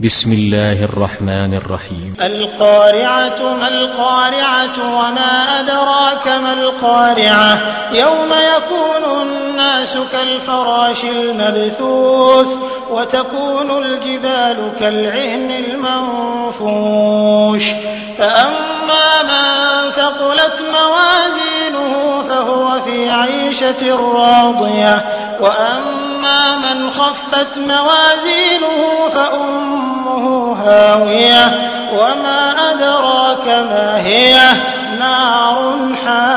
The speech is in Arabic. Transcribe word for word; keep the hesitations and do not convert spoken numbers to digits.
بسم الله الرحمن الرحيم. القارعة ما القارعة وما أدراك ما القارعة يوم يكون الناس كالفراش المبثوث وتكون الجبال كالعهن المنفوش فأما من ثقلت موازينه فهو في عيشة راضية وأما من خفت موازينه فأمه هاوية وما أدراك ما هي نار حامية